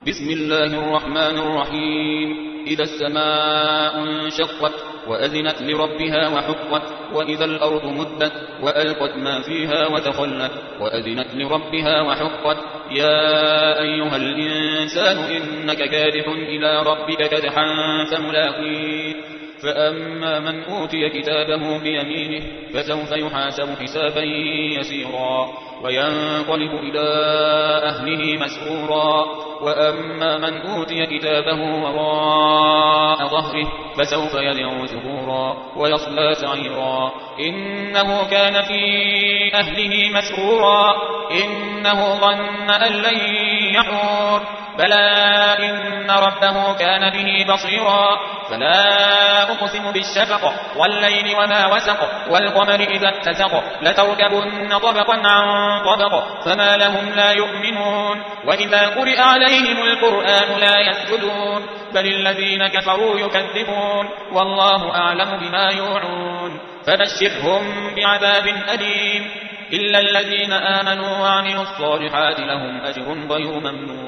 بسم الله الرحمن الرحيم إذا السماء انشقت وأذنت لربها وحقت وإذا الأرض مدت وألقت ما فيها وتخلت وأذنت لربها وحقت يا أيها الإنسان إنك كادح إلى ربك كدحا فملاقيه فأما من أوتي كتابه بيمينه فسوف يحاسب حسابا يسيرا وينقلب إلى أهله مسرورا وأما من أوتي كتابه وراء ظهره فسوف يدعو ثبورا ويصلى سعيرا إنه كان في أهله مسرورا إنه ظن أن لن يحور بلى إن ربه كان به بصيرا فلا أقسم بالشفق والليل وما وسق والقمر إذا اتسق لتركبن طبقا عن طبق فما لهم لا يؤمنون وإذا قرئ عليهم القرآن لا يسجدون بل الذين كفروا يكذبون والله أعلم بما يوعون فبشرهم بعذاب أليم إلا الذين آمنوا وعملوا الصالحات لهم أجر غير ممنون